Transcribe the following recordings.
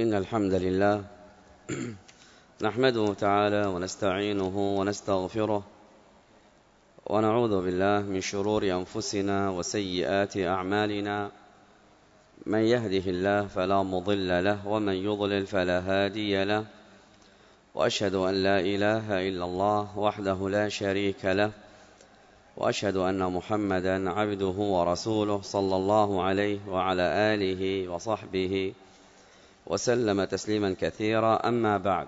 إن الحمد لله نحمده تعالى ونستعينه ونستغفره ونعوذ بالله من شرور أنفسنا وسيئات أعمالنا. من يهده الله فلا مضل له ومن يضلل فلا هادي له، وأشهد أن لا إله إلا الله وحده لا شريك له، وأشهد أن محمدًا عبده ورسوله صلى الله عليه وعلى آله وصحبه وسلم تسليما كثيرا. أما بعد،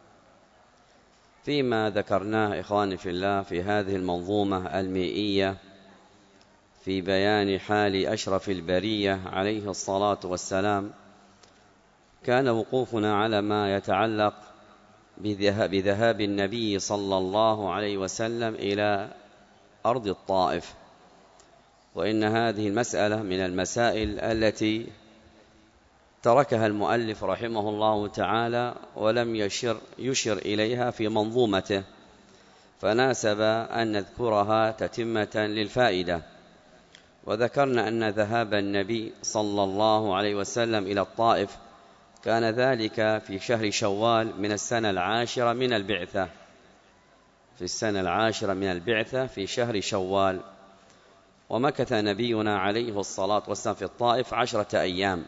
فيما ذكرناه إخواني في الله في هذه المنظومة المئية في بيان حال أشرف البرية عليه الصلاة والسلام، كان وقوفنا على ما يتعلق بذهاب النبي صلى الله عليه وسلم إلى أرض الطائف. وإن هذه المسألة من المسائل التي تركها المؤلف رحمه الله تعالى ولم يشر إليها في منظومته، فناسب أن نذكرها تتمة للفائدة. وذكرنا أن ذهاب النبي صلى الله عليه وسلم إلى الطائف كان ذلك في شهر شوال من السنة العاشرة من البعثة، في السنة العاشرة من البعثة في شهر شوال. ومكث نبينا عليه الصلاة والسلام في الطائف 10 أيام،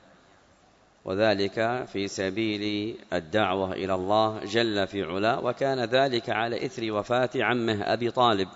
وذلك في سبيل الدعوة إلى الله جل في علا، وكان ذلك على إثر وفاة عمه أبي طالب.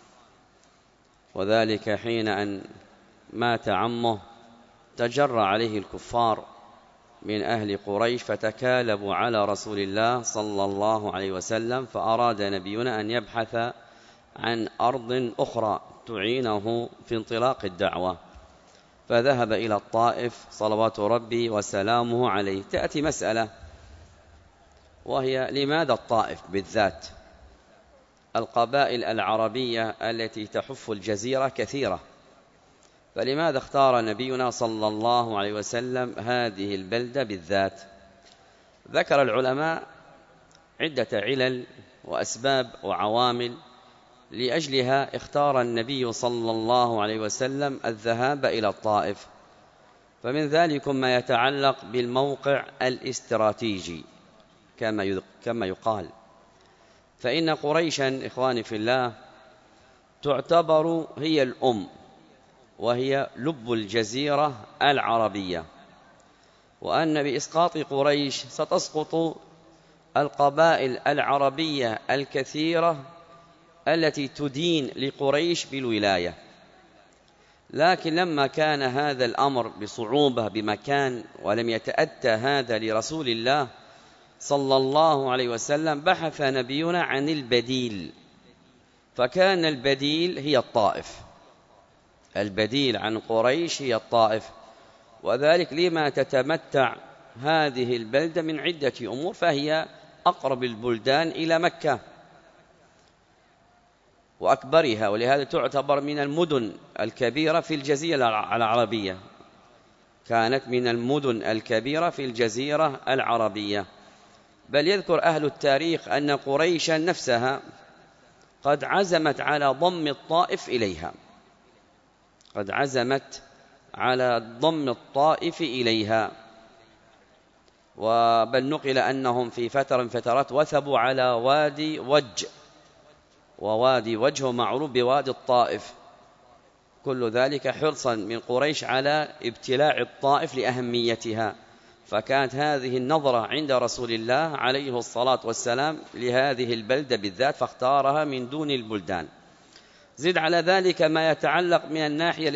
وذلك حين أن مات عمه تجرى عليه الكفار من أهل قريش فتكالبوا على رسول الله صلى الله عليه وسلم، فأراد نبينا أن يبحث عن أرض أخرى تعينه في انطلاق الدعوة، فذهب إلى الطائف صلوات ربي وسلامه عليه. تأتي مسألة، وهي لماذا الطائف بالذات؟ القبائل العربية التي تحف الجزيرة كثيرة، فلماذا اختار نبينا صلى الله عليه وسلم هذه البلدة بالذات؟ ذكر العلماء عدة علل وأسباب وعوامل لأجلها اختار النبي صلى الله عليه وسلم الذهاب إلى الطائف. فمن ذلك ما يتعلق بالموقع الاستراتيجي كما يقال، فإن قريشا إخواني في الله تعتبر هي الأم، وهي لب الجزيرة العربية، وأن بإسقاط قريش ستسقط القبائل العربية الكثيرة التي تدين لقريش بالولاية. لكن لما كان هذا الأمر بصعوبة بمكان ولم يتأتى هذا لرسول الله صلى الله عليه وسلم، بحث نبينا عن البديل، فكان البديل هي الطائف. البديل عن قريش هي الطائف، وذلك لما تتمتع هذه البلدة من عدة أمور، فهي أقرب البلدان إلى مكة وأكبرها، ولهذا تعتبر من المدن الكبيرة في الجزيرة العربية، كانت من المدن الكبيرة في الجزيرة العربية. بل يذكر أهل التاريخ أن قريشا نفسها قد عزمت على ضم الطائف إليها، قد عزمت على ضم الطائف إليها. وبل نقل أنهم في فترة من فترات وثبوا على وادي وج، ووادي وجه معروف بوادي الطائف، كل ذلك حرصا من قريش على ابتلاع الطائف لأهميتها. فكانت هذه النظرة عند رسول الله عليه الصلاة والسلام لهذه البلدة بالذات، فاختارها من دون البلدان. زد على ذلك ما يتعلق من الناحية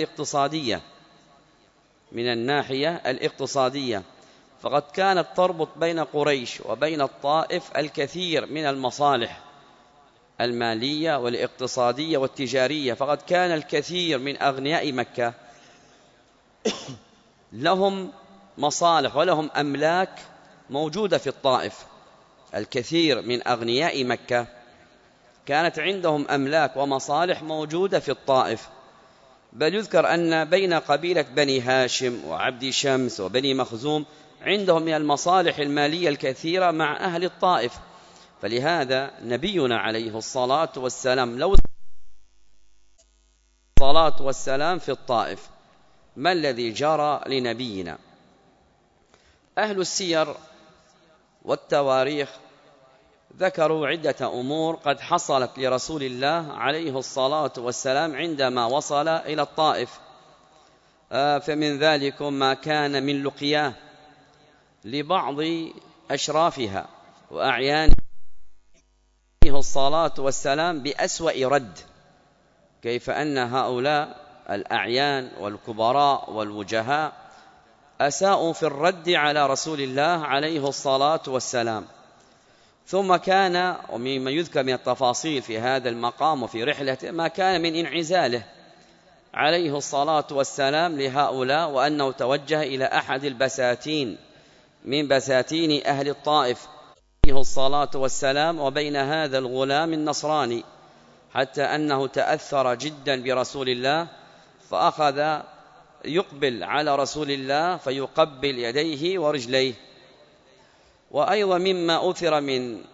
الاقتصادية، فقد كانت تربط بين قريش وبين الطائف الكثير من المصالح المالية والاقتصادية والتجارية. فقد كان الكثير من أغنياء مكة لهم مصالح ولهم أملاك موجودة في الطائف. الكثير من أغنياء مكة كانت عندهم أملاك ومصالح موجودة في الطائف. بل يذكر أن بين قبيلة بني هاشم وعبد شمس وبني مخزوم عندهم من المصالح المالية الكثيرة مع أهل الطائف. فلهذا نبينا عليه الصلاة والسلام لو الصلاة والسلام في الطائف، ما الذي جرى لنبينا؟ أهل السير والتواريخ ذكروا عدة أمور قد حصلت لرسول الله عليه الصلاة والسلام عندما وصل إلى الطائف، فمن ذلك ما كان من لقياه لبعض أشرافها وأعيانها عليه الصلاة والسلام بأسوأ رد، كيف أن هؤلاء الأعيان والكبراء والوجهاء أساءوا في الرد على رسول الله عليه الصلاة والسلام. ثم كان ومما يذكر من التفاصيل في هذا المقام وفي رحلته ما كان من انعزاله عليه الصلاة والسلام لهؤلاء، وأنه توجه إلى أحد البساتين من بساتين أهل الطائف عليه الصلاة والسلام، وبين هذا الغلام النصراني، حتى أنه تأثر جدا برسول الله فأخذ يقبل على رسول الله فيقبل يديه ورجليه. وأيضا مما أثر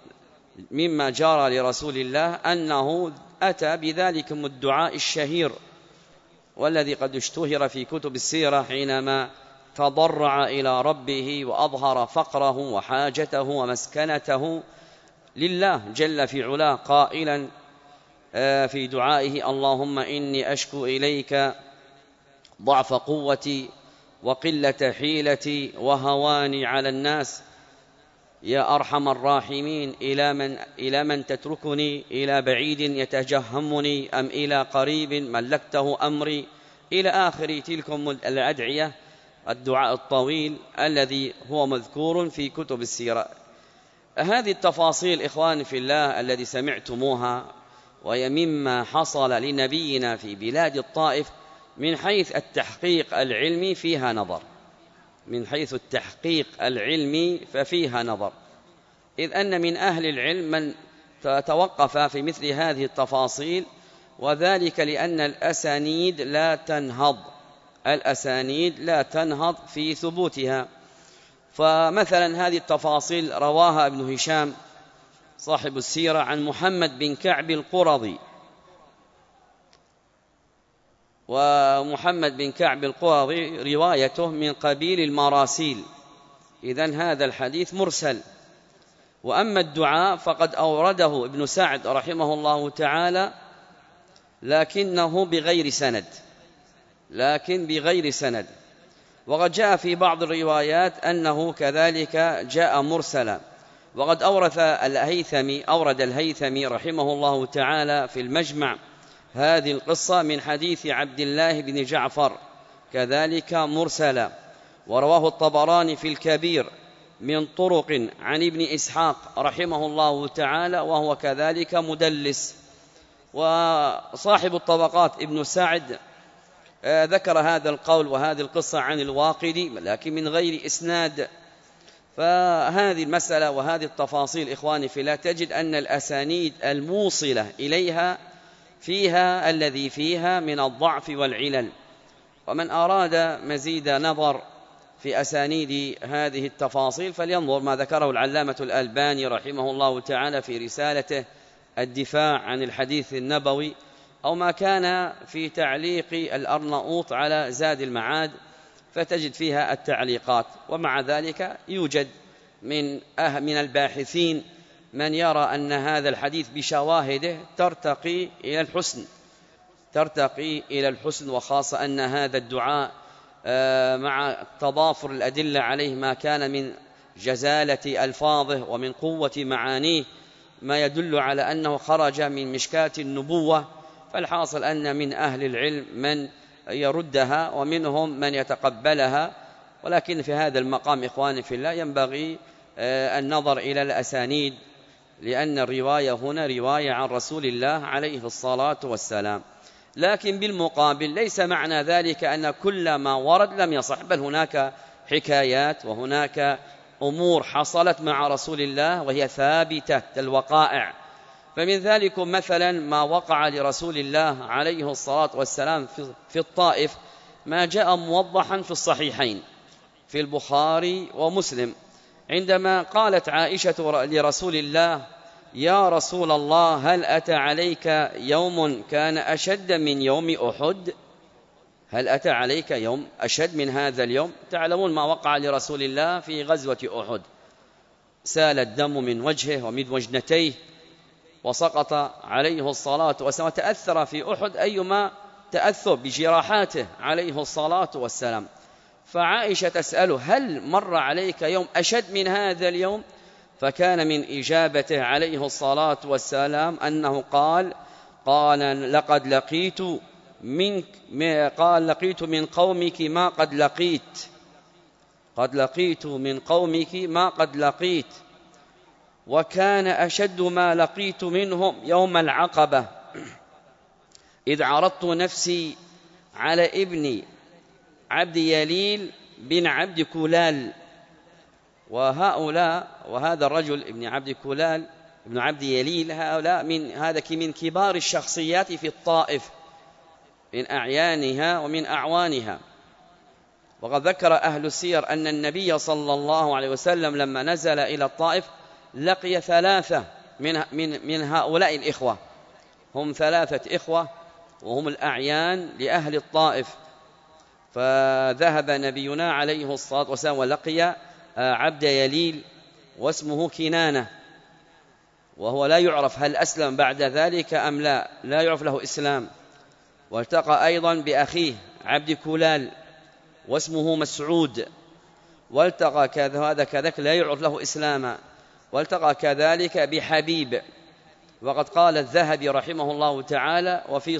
مما جرى لرسول الله أنه أتى بذلكم الدعاء الشهير والذي قد اشتهر في كتب السيرة حينما تضرع إلى ربه وأظهر فقره وحاجته ومسكنته لله جل في علاه، قائلا في دعائه: اللهم إني أشكو إليك ضعف قوتي وقلة حيلتي وهواني على الناس يا أرحم الراحمين، إلى من تتركني؟ إلى بعيد يتجهمني أم إلى قريب ملكته أمري؟ إلى آخر تلكم الأدعية، الدعاء الطويل الذي هو مذكور في كتب السيرة. هذه التفاصيل إخواني في الله الذي سمعتموها وهي مما حصل لنبينا في بلاد الطائف من حيث التحقيق العلمي فيها نظر، من حيث التحقيق العلمي ففيها نظر، إذ أن من أهل العلم من توقف في مثل هذه التفاصيل، وذلك لأن الأسانيد لا تنهض في ثبوتها. فمثلا هذه التفاصيل رواها ابن هشام صاحب السيرة عن محمد بن كعب القرظي، ومحمد بن كعب القرظي روايته من قبيل المراسيل، إذن هذا الحديث مرسل. وأما الدعاء فقد أورده ابن سعد رحمه الله تعالى لكنه بغير سند، وقد جاء في بعض الروايات أنه كذلك جاء مرسلا. وقد أورد الهيثمي رحمه الله تعالى في المجمع هذه القصة من حديث عبد الله بن جعفر كذلك مرسلا، ورواه الطبراني في الكبير من طرق عن ابن إسحاق رحمه الله تعالى وهو كذلك مدلس. وصاحب الطبقات ابن سعد ذكر هذا القول وهذه القصة عن الواقدي لكن من غير إسناد. فهذه المسألة وهذه التفاصيل إخواني في الله تجد أن الأسانيد الموصلة إليها فيها الذي فيها من الضعف والعلل. ومن أراد مزيد نظر في أسانيد هذه التفاصيل فلينظر ما ذكره العلامة الألباني رحمه الله تعالى في رسالته الدفاع عن الحديث النبوي، أو ما كان في تعليق الأرناؤوط على زاد المعاد فتجد فيها التعليقات. ومع ذلك يوجد من الباحثين من يرى أن هذا الحديث بشواهده ترتقي إلى الحسن، وخاصة أن هذا الدعاء مع تضافر الأدلة عليه ما كان من جزالة ألفاظه ومن قوة معانيه ما يدل على أنه خرج من مشكاة النبوة. فالحاصل أن من أهل العلم من يردها ومنهم من يتقبلها، ولكن في هذا المقام إخواني في الله ينبغي النظر إلى الأسانيد، لأن الرواية هنا رواية عن رسول الله عليه الصلاة والسلام. لكن بالمقابل ليس معنى ذلك أن كل ما ورد لم يصح، بل هناك حكايات وهناك أمور حصلت مع رسول الله وهي ثابتة الوقائع. فمن ذلك مثلا ما وقع لرسول الله عليه الصلاة والسلام في الطائف ما جاء موضحا في الصحيحين في البخاري ومسلم، عندما قالت عائشة لرسول الله: يا رسول الله هل أتى عليك يوم كان أشد من يوم أحد؟ هل أتى عليك يوم أشد من هذا اليوم؟ تعلمون ما وقع لرسول الله في غزوة أحد، سال الدم من وجهه ومن وجنتيه، وسقط عليه الصلاة والسلام، تأثر في أحد أيما تأثر بجراحاته عليه الصلاة والسلام. فعائشة تسأله: هل مر عليك يوم أشد من هذا اليوم؟ فكان من إجابته عليه الصلاة والسلام أنه قال لقد لقيت من قومك ما قد لقيت، قد لقيت من قومك ما قد لقيت، وكان أشد ما لقيت منهم يوم العقبة إذ عرضت نفسي على ابن عبد يليل بن عبد كلال. وهذا الرجل ابن عبد كلال ابن عبد يليل، هؤلاء من كبار الشخصيات في الطائف، من أعيانها ومن أعوانها. وقد ذكر أهل السير أن النبي صلى الله عليه وسلم لما نزل إلى الطائف لقي 3 من هؤلاء الإخوة، هم 3 إخوة وهم الأعيان لأهل الطائف. فذهب نبينا عليه الصلاة والسلام ولقي عبد يليل واسمه كنانة، وهو لا يعرف هل أسلم بعد ذلك أم لا يعرف له إسلام. والتقى أيضا بأخيه عبد كلال واسمه مسعود، والتقى هذا كذلك لا يعرف له إسلاما. والتقى كذلك بحبيب. وقد قال الذهبي رحمه الله تعالى: وفي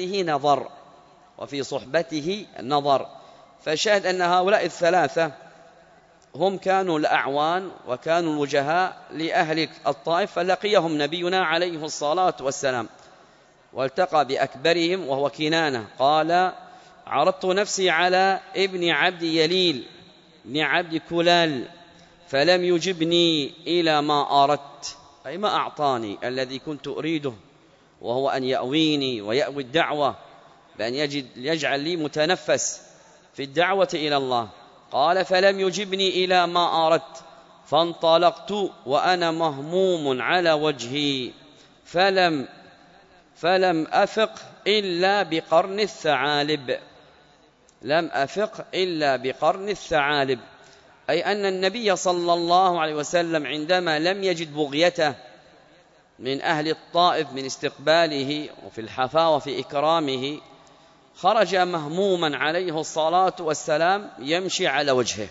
صحبته نظر. فشاهد أن هؤلاء 3 هم كانوا الأعوان وكانوا الوجهاء لأهل الطائف، فلقيهم نبينا عليه الصلاة والسلام. والتقى بأكبرهم وهو كنانة، قال: عرضت نفسي على ابن عبد يليل بن عبد كلال فلم يجبني إلى ما أردت، أي ما أعطاني الذي كنت أريده، وهو أن يأويني ويأوي الدعوة، بأن يجعل لي متنفس في الدعوة إلى الله. قال: فلم يجبني إلى ما أردت، فانطلقت وأنا مهموم على وجهي، فلم أفق إلا بقرن الثعالب. لم أفق إلا بقرن الثعالب، أي أن النبي صلى الله عليه وسلم عندما لم يجد بغيته من أهل الطائف من استقباله وفي الحفاوة وفي إكرامه، خرج مهموما عليه الصلاة والسلام يمشي على وجهه،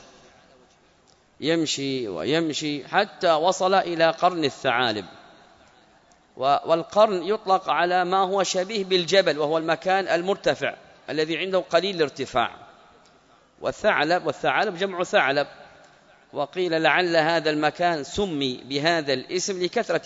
يمشي ويمشي حتى وصل إلى قرن الثعالب. والقرن يطلق على ما هو شبيه بالجبل، وهو المكان المرتفع الذي عنده قليل الارتفاع. والثعلب جمع ثعلب. وقيل لعل هذا المكان سمي بهذا الاسم لكثرة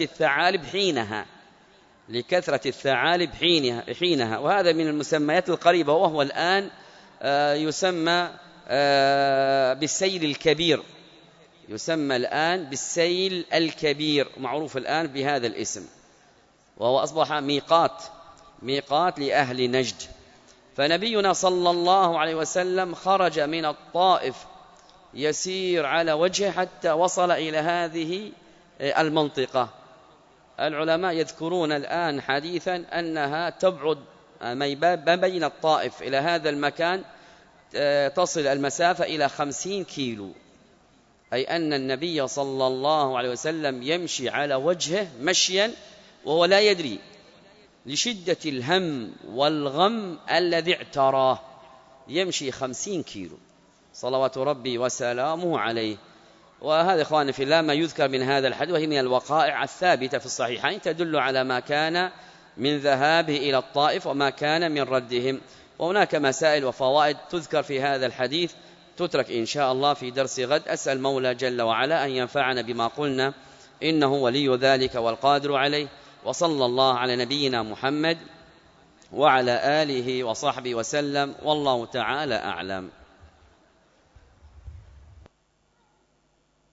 الثعالب حينها، وهذا من المسميات القريبة، وهو الآن يسمى بالسيل الكبير، يسمى الآن بالسيل الكبير، معروف الآن بهذا الاسم، وهو أصبح ميقات لأهل نجد. فنبينا صلى الله عليه وسلم خرج من الطائف يسير على وجهه حتى وصل إلى هذه المنطقة. العلماء يذكرون الآن حديثا أنها تبعد ما بين الطائف إلى هذا المكان تصل المسافة إلى 50 كيلو، أي أن النبي صلى الله عليه وسلم يمشي على وجهه مشيا وهو لا يدري لشدة الهم والغم الذي اعتراه، يمشي 50 كيلو صلوات ربي وسلامه عليه. وهذا إخواني في الله ما يذكر من هذا الحديث، وهي من الوقائع الثابتة في الصحيحين تدل على ما كان من ذهابه إلى الطائف وما كان من ردهم. وهناك مسائل وفوائد تذكر في هذا الحديث تترك إن شاء الله في درس غد. أسأل مولى جل وعلا أن ينفعنا بما قلنا، إنه ولي ذلك والقادر عليه. وصلى الله على نبينا محمد وعلى آله وصحبه وسلم، والله تعالى أعلم.